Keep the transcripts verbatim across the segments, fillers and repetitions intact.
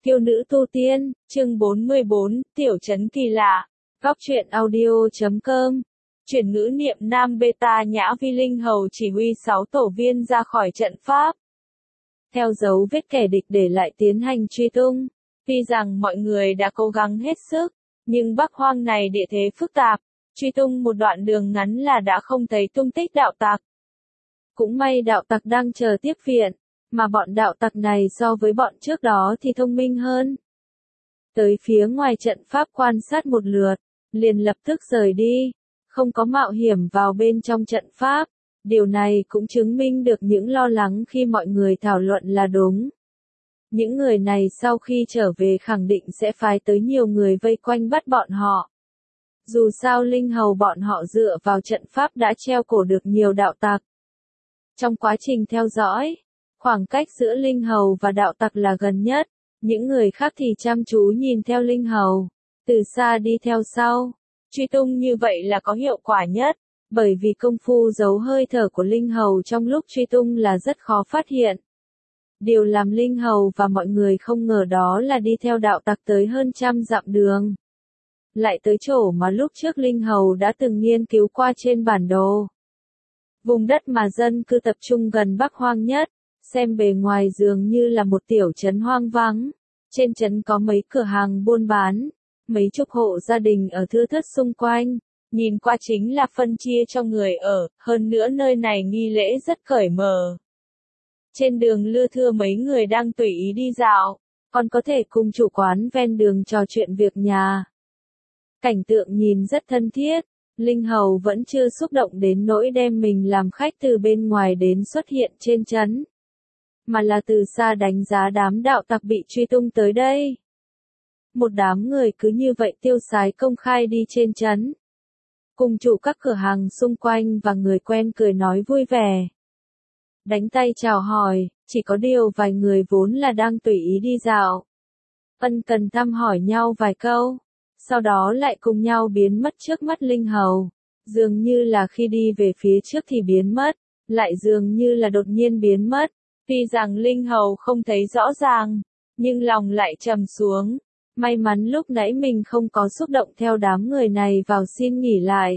Kiêu nữ tu tiên, chương bốn mươi bốn, tiểu trấn kỳ lạ. Góc truyện audio chấm com. Chuyển ngữ niệm nam beta nhã vi linh hầu chỉ huy sáu tổ viên ra khỏi trận pháp. Theo dấu vết kẻ địch để lại tiến hành truy tung. Tuy rằng mọi người đã cố gắng hết sức, nhưng Bắc Hoang này địa thế phức tạp, truy tung một đoạn đường ngắn là đã không thấy tung tích đạo tặc. Cũng may đạo tặc đang chờ tiếp viện, mà bọn đạo tặc này so với bọn trước đó thì thông minh hơn. Tới phía ngoài trận pháp quan sát một lượt, liền lập tức rời đi, không có mạo hiểm vào bên trong trận pháp. Điều này cũng chứng minh được những lo lắng khi mọi người thảo luận là đúng. Những người này sau khi trở về khẳng định sẽ phái tới nhiều người vây quanh bắt bọn họ. Dù sao linh hầu bọn họ dựa vào trận pháp đã treo cổ được nhiều đạo tặc. Trong quá trình theo dõi, khoảng cách giữa linh hầu và đạo tặc là gần nhất, những người khác thì chăm chú nhìn theo linh hầu, từ xa đi theo sau. Truy tung như vậy là có hiệu quả nhất, bởi vì công phu giấu hơi thở của linh hầu trong lúc truy tung là rất khó phát hiện. Điều làm linh hầu và mọi người không ngờ đó là đi theo đạo tặc tới hơn trăm dặm đường. Lại tới chỗ mà lúc trước linh hầu đã từng nghiên cứu qua trên bản đồ. Vùng đất mà dân cư tập trung gần Bắc Hoang nhất, xem bề ngoài dường như là một tiểu trấn hoang vắng. Trên trấn có mấy cửa hàng buôn bán, mấy chục hộ gia đình ở thưa thớt xung quanh. Nhìn qua chính là phân chia cho người ở, hơn nữa nơi này nghi lễ rất cởi mở. Trên đường lưa thưa mấy người đang tùy ý đi dạo, còn có thể cùng chủ quán ven đường trò chuyện việc nhà. Cảnh tượng nhìn rất thân thiết, linh hầu vẫn chưa xúc động đến nỗi đem mình làm khách từ bên ngoài đến xuất hiện trên trấn, mà là từ xa đánh giá đám đạo tặc bị truy tung tới đây. Một đám người cứ như vậy tiêu sái công khai đi trên trấn, cùng chủ các cửa hàng xung quanh và người quen cười nói vui vẻ. Đánh tay chào hỏi, chỉ có điều vài người vốn là đang tùy ý đi dạo. Ân cần thăm hỏi nhau vài câu, sau đó lại cùng nhau biến mất trước mắt linh hầu. Dường như là khi đi về phía trước thì biến mất, lại dường như là đột nhiên biến mất. Tuy rằng linh hầu không thấy rõ ràng, nhưng lòng lại trầm xuống. May mắn lúc nãy mình không có xúc động theo đám người này vào xin nghỉ lại.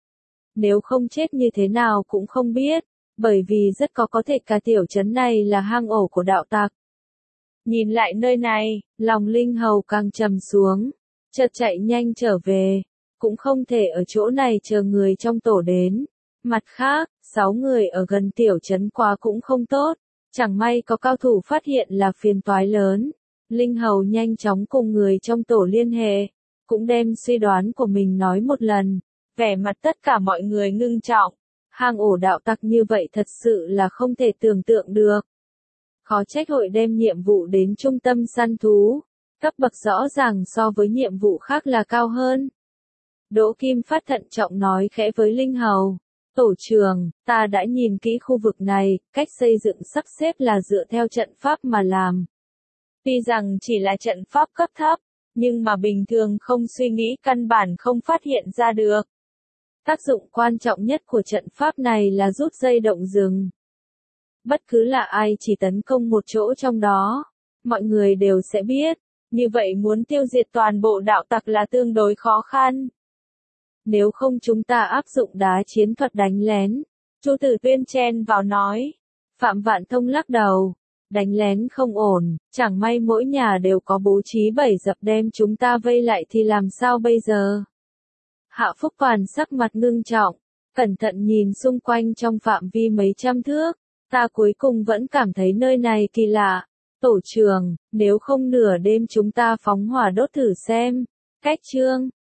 Nếu không chết như thế nào cũng không biết, bởi vì rất có có thể cả tiểu trấn này là hang ổ của đạo tặc. Nhìn lại nơi này, lòng linh hầu càng trầm xuống, chợt chạy nhanh trở về, cũng không thể ở chỗ này chờ người trong tổ đến. Mặt khác, sáu người ở gần tiểu trấn quá cũng không tốt, chẳng may có cao thủ phát hiện là phiền toái lớn. Linh hầu nhanh chóng cùng người trong tổ liên hệ, cũng đem suy đoán của mình nói một lần, vẻ mặt tất cả mọi người ngưng trọng. Hang ổ đạo tặc như vậy thật sự là không thể tưởng tượng được. Khó trách hội đem nhiệm vụ đến trung tâm săn thú, cấp bậc rõ ràng so với nhiệm vụ khác là cao hơn. Đỗ Kim Phát thận trọng nói khẽ với linh hầu, tổ trưởng, ta đã nhìn kỹ khu vực này, cách xây dựng sắp xếp là dựa theo trận pháp mà làm. Tuy rằng chỉ là trận pháp cấp thấp, nhưng mà bình thường không suy nghĩ căn bản không phát hiện ra được. Tác dụng quan trọng nhất của trận pháp này là rút dây động rừng. Bất cứ là ai chỉ tấn công một chỗ trong đó, mọi người đều sẽ biết, như vậy muốn tiêu diệt toàn bộ đạo tặc là tương đối khó khăn. Nếu không chúng ta áp dụng đá chiến thuật đánh lén, Chu Tử Tuyên chen vào nói. Phạm Vạn Thông lắc đầu, đánh lén không ổn, chẳng may mỗi nhà đều có bố trí bảy dập đem chúng ta vây lại thì làm sao bây giờ? Hạ Phúc Toàn sắc mặt ngưng trọng, cẩn thận nhìn xung quanh trong phạm vi mấy trăm thước, ta cuối cùng vẫn cảm thấy nơi này kỳ lạ. Tổ trưởng, nếu không nửa đêm chúng ta phóng hỏa đốt thử xem. Cách chương